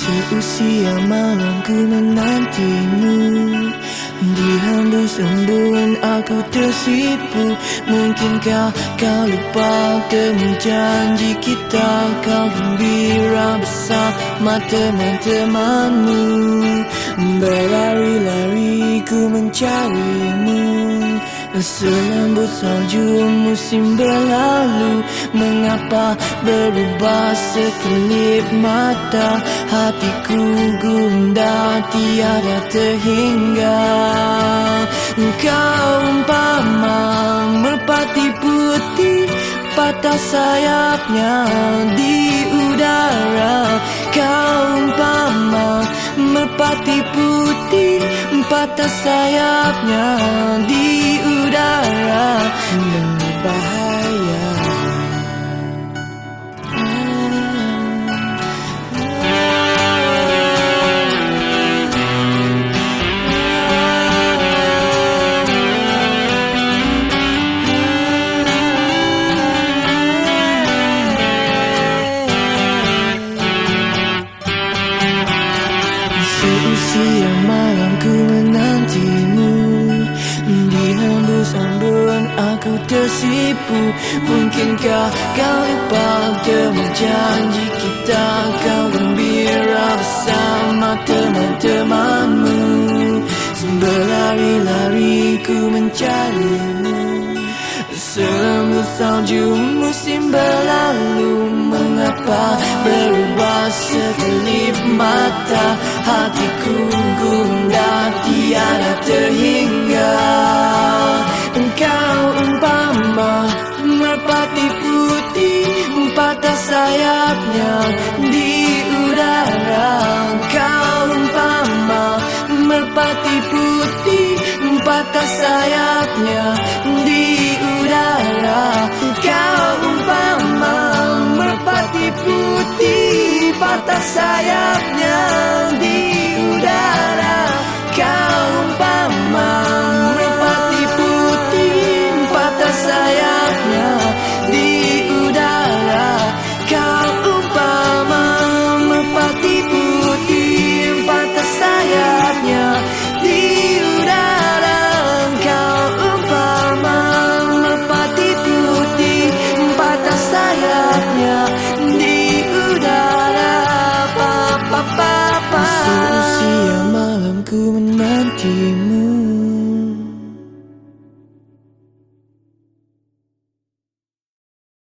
Seusia malam ku menantimu, di hembus embun aku tersipu. Mungkinkah kau lupa temu janji kita? Kau gembira bersama teman-temanmu. Berlari-lari ku mencarimu, selembut salju musim berlalu. Mengapa berubah sekelip mata? Hatiku gundah tiada terhingga. Kau umpama merpati putih, patah sayapnya di udara. Kau umpama merpati putih, patah sayapnya di udara. Berbahaya. Seusia malam ku menantimu, di hembus embun aku tersipu. Mungkinkah kau lupa temu janji kita? Kau gembira bersama teman-temanmu. Berlari-lari ku mencarimu, selembut salju musim berlalu. Mengapa berubah sekelip mata? Hatiku gundah tiada terhingga. Engkau umpama merpati putih, patah sayapnya di udara. Engkau umpama merpati putih, patah sayapnya di udara. Kau umpama merpati putih, patah sayapnya di udara. Kau umpama merpati putih, patah sayapnya di udara. Kau umpama merpati putih, patah sayapnya di udara. Kau umpama merpati putih, patah sayapnya di udara. Seusia malam ku menantimu,